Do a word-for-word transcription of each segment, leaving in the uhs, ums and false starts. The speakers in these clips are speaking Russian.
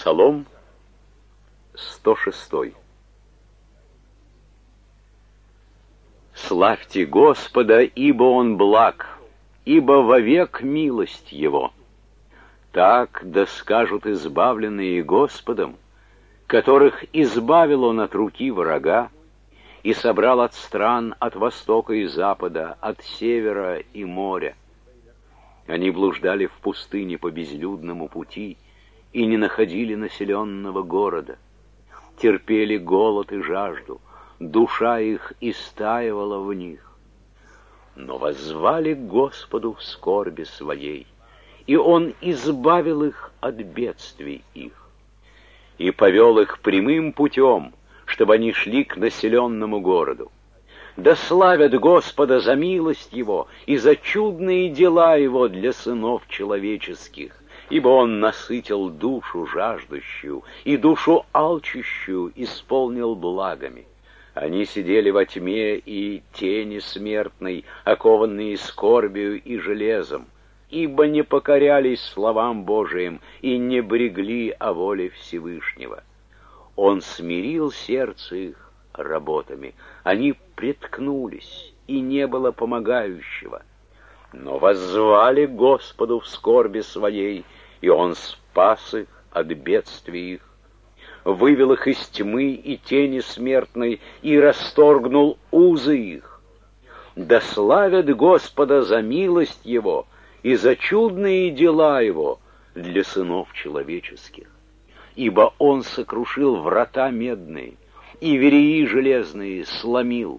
Псалом сто шестой. Славьте Господа, ибо Он благ, ибо вовек милость Его. Так да скажут избавленные Господом, которых избавил Он от руки врага и собрал от стран, от востока и запада, от севера и моря. Они блуждали в пустыне по безлюдному пути и не находили населенного города. Терпели голод и жажду, душа их истаивала в них. Но воззвали к Господу в скорби своей, и Он избавил их от бедствий их, и повел их прямым путем, чтобы они шли к населенному городу. Да славят Господа за милость Его и за чудные дела Его для сынов человеческих, ибо Он насытил душу жаждущую и душу алчущую исполнил благами. Они сидели во тьме и тени смертной, окованные скорбию и железом, ибо не покорялись словам Божиим и не брегли о воле Всевышнего. Он смирил сердце их работами, они приткнулись, и не было помогающего. Но воззвали к Господу в скорби своей, и Он спас их от бедствий их, вывел их из тьмы и тени смертной и расторгнул узы их. Да славят Господа за милость Его и за чудные дела Его для сынов человеческих. Ибо Он сокрушил врата медные, и вереи железные сломил.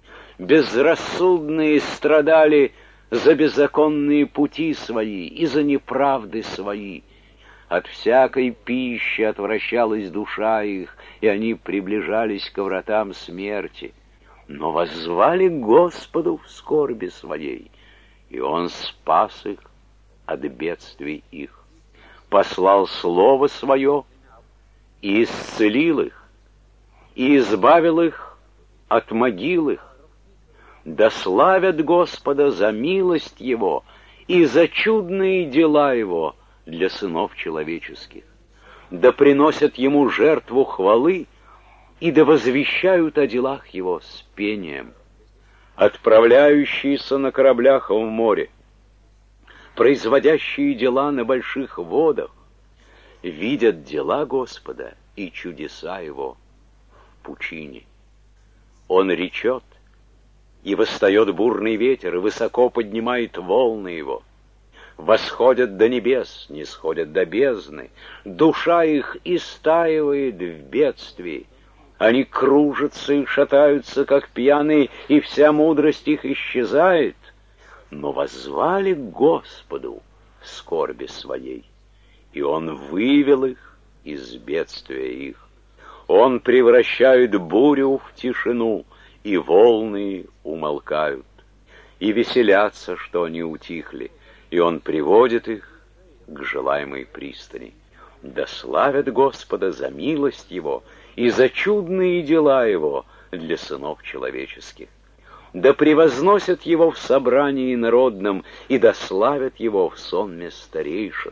Безрассудные страдали за беззаконные пути свои и за неправды свои. От всякой пищи отвращалась душа их, и они приближались к вратам смерти. Но воззвали к Господу в скорби своей, и Он спас их от бедствий их. Послал Слово Свое и исцелил их, и избавил их от могил их. Да славят Господа за милость Его и за чудные дела Его для сынов человеческих. Да приносят Ему жертву хвалы, и да возвещают о делах Его с пением. Отправляющиеся на кораблях в море, производящие дела на больших водах, видят дела Господа и чудеса Его в пучине. Он речет, и восстает бурный ветер, и высоко поднимает волны Его. Восходят до небес, не сходят до бездны, душа их истаивает в бедствии. Они кружатся и шатаются, как пьяные, и вся мудрость их исчезает. Но воззвали к Господу в скорби своей, и Он вывел их из бедствия их. Он превращает бурю в тишину, и волны умолкают, и веселятся, что они утихли, и Он приводит их к желаемой пристани. Да славят Господа за милость Его и за чудные дела Его для сынов человеческих. Да превозносят Его в собрании народном, и да славят Его в сонме старейшин.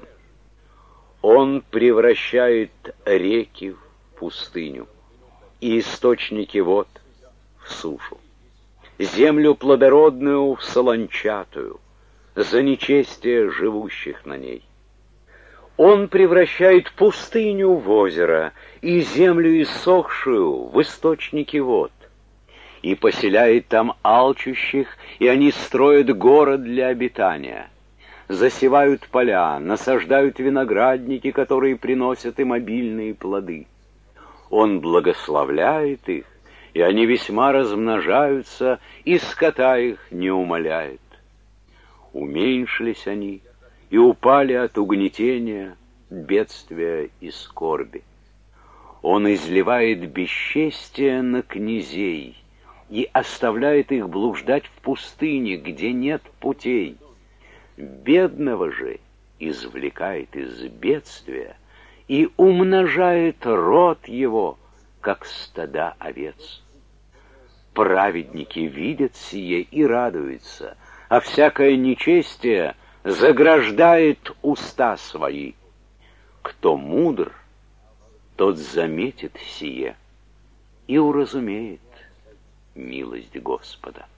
Он превращает реки в пустыню и источники вод в сушу, землю плодородную в солончатую, за нечестие живущих на ней. Он превращает пустыню в озеро и землю иссохшую в источники вод, и поселяет там алчущих, и они строят город для обитания, засевают поля, насаждают виноградники, которые приносят им обильные плоды. Он благословляет их, и они весьма размножаются, и скота их не умаляет. Уменьшились они и упали от угнетения, бедствия и скорби. Он изливает бесчестие на князей и оставляет их блуждать в пустыне, где нет путей. Бедного же извлекает из бедствия и умножает род его, как стада овец. Праведники видят сие и радуются, а всякое нечестие заграждает уста свои. Кто мудр, тот заметит сие и уразумеет милость Господа.